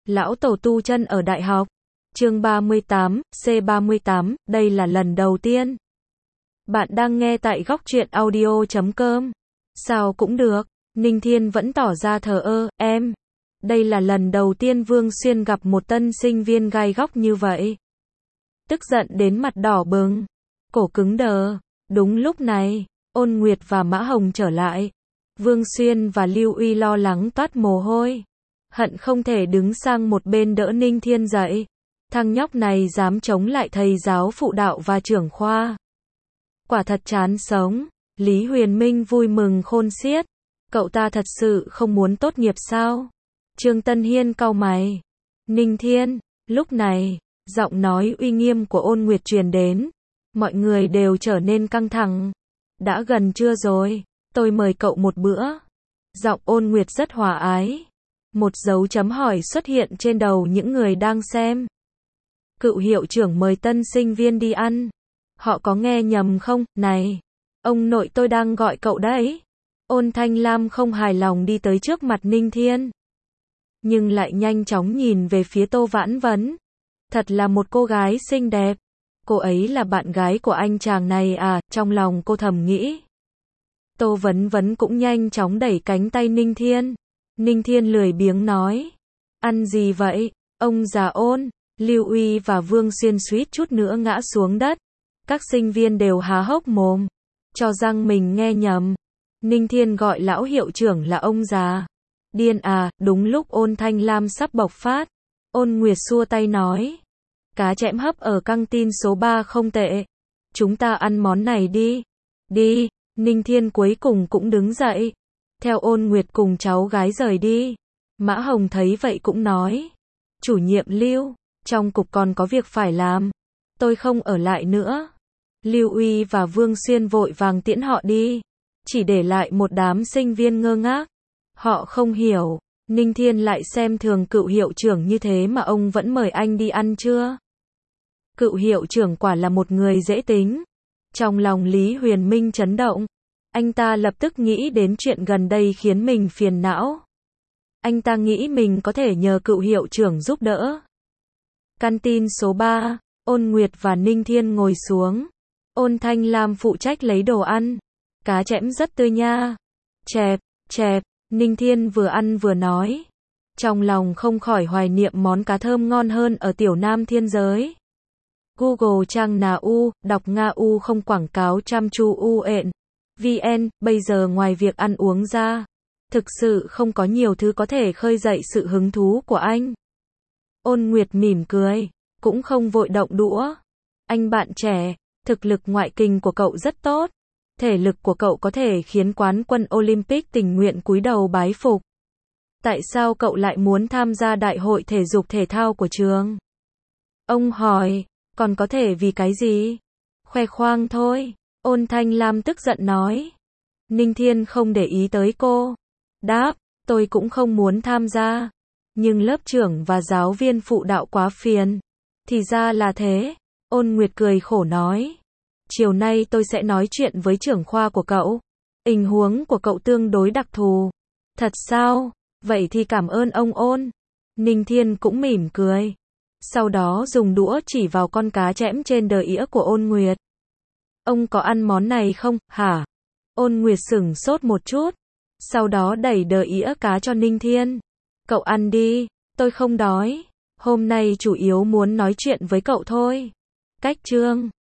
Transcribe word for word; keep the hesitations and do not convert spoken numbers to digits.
Lão Tổ tu chân ở đại học. Chương ba mươi tám, C ba mươi tám, đây là lần đầu tiên. Bạn đang nghe tại góc truyện audio chấm com. Sao cũng được. Ninh Thiên vẫn tỏ ra thờ ơ, em. Đây là lần đầu tiên Vương Xuyên gặp một tân sinh viên gai góc như vậy. Tức giận đến mặt đỏ bừng. Cổ cứng đờ. Đúng lúc này, Ôn Nguyệt và Mã Hồng trở lại. Vương Xuyên và Lưu Uy lo lắng toát mồ hôi. Hận không thể đứng sang một bên đỡ Ninh Thiên dậy. Thằng nhóc này dám chống lại thầy giáo phụ đạo và trưởng khoa. Quả thật chán sống. Lý Huyền Minh vui mừng khôn xiết. Cậu ta thật sự không muốn tốt nghiệp sao? Trương Tân Hiên cau mày. Ninh Thiên, lúc này, giọng nói uy nghiêm của Ôn Nguyệt truyền đến. Mọi người đều trở nên căng thẳng. Đã gần trưa rồi, tôi mời cậu một bữa. Giọng Ôn Nguyệt rất hòa ái. Một dấu chấm hỏi xuất hiện trên đầu những người đang xem. Cựu hiệu trưởng mời tân sinh viên đi ăn. Họ có nghe nhầm không? Này, ông nội tôi đang gọi cậu đấy. Ôn Thanh Lam không hài lòng đi tới trước mặt Ninh Thiên. Nhưng lại nhanh chóng nhìn về phía Tô Vãn Vấn. Thật là một cô gái xinh đẹp. Cô ấy là bạn gái của anh chàng này à, trong lòng cô thầm nghĩ. Tô Vấn Vấn cũng nhanh chóng đẩy cánh tay Ninh Thiên. Ninh Thiên lười biếng nói. Ăn gì vậy? Ông già Ôn, Lưu Uy và Vương Xuyên suýt chút nữa ngã xuống đất. Các sinh viên đều há hốc mồm. Cho rằng mình nghe nhầm. Ninh Thiên gọi lão hiệu trưởng là ông già. Điên à, đúng lúc Ôn Thanh Lam sắp bộc phát. Ôn Nguyệt xua tay nói. Cá chẽm hấp ở căng tin số ba không tệ. Chúng ta ăn món này đi. Đi, Ninh Thiên cuối cùng cũng đứng dậy. Theo Ôn Nguyệt cùng cháu gái rời đi. Mã Hồng thấy vậy cũng nói. Chủ nhiệm Lưu, trong cục còn có việc phải làm. Tôi không ở lại nữa. Lưu Uy và Vương Xuyên vội vàng tiễn họ đi. Chỉ để lại một đám sinh viên ngơ ngác. Họ không hiểu. Ninh Thiên lại xem thường cựu hiệu trưởng như thế mà ông vẫn mời anh đi ăn chưa? Cựu hiệu trưởng quả là một người dễ tính. Trong lòng Lý Huyền Minh chấn động. Anh ta lập tức nghĩ đến chuyện gần đây khiến mình phiền não. Anh ta nghĩ mình có thể nhờ cựu hiệu trưởng giúp đỡ. Căn tin số ba, Ôn Nguyệt và Ninh Thiên ngồi xuống. Ôn Thanh Lam phụ trách lấy đồ ăn. Cá chẽm rất tươi nha. Chẹp, chẹp, Ninh Thiên vừa ăn vừa nói. Trong lòng không khỏi hoài niệm món cá thơm ngon hơn ở tiểu Nam Thiên giới. Google trang nà u, đọc Nga u không quảng cáo chăm chu u ện. vê en, bây giờ ngoài việc ăn uống ra, thực sự không có nhiều thứ có thể khơi dậy sự hứng thú của anh. Ôn Nguyệt mỉm cười, cũng không vội động đũa. Anh bạn trẻ, thực lực ngoại kình của cậu rất tốt. Thể lực của cậu có thể khiến quán quân Olympic tình nguyện cúi đầu bái phục. Tại sao cậu lại muốn tham gia đại hội thể dục thể thao của trường? Ông hỏi, còn có thể vì cái gì? Khoe khoang thôi. Ôn Thanh Lam tức giận nói. Ninh Thiên không để ý tới cô. Đáp, tôi cũng không muốn tham gia. Nhưng lớp trưởng và giáo viên phụ đạo quá phiền. Thì ra là thế. Ôn Nguyệt cười khổ nói. Chiều nay tôi sẽ nói chuyện với trưởng khoa của cậu. Tình huống của cậu tương đối đặc thù. Thật sao? Vậy thì cảm ơn ông Ôn. Ninh Thiên cũng mỉm cười. Sau đó dùng đũa chỉ vào con cá chẽm trên đờ ĩa của Ôn Nguyệt. Ông có ăn món này không, hả? Ôn Nguyệt sửng sốt một chút. Sau đó đẩy đờ ĩa cá cho Ninh Thiên. Cậu ăn đi, tôi không đói. Hôm nay chủ yếu muốn nói chuyện với cậu thôi. Cách chương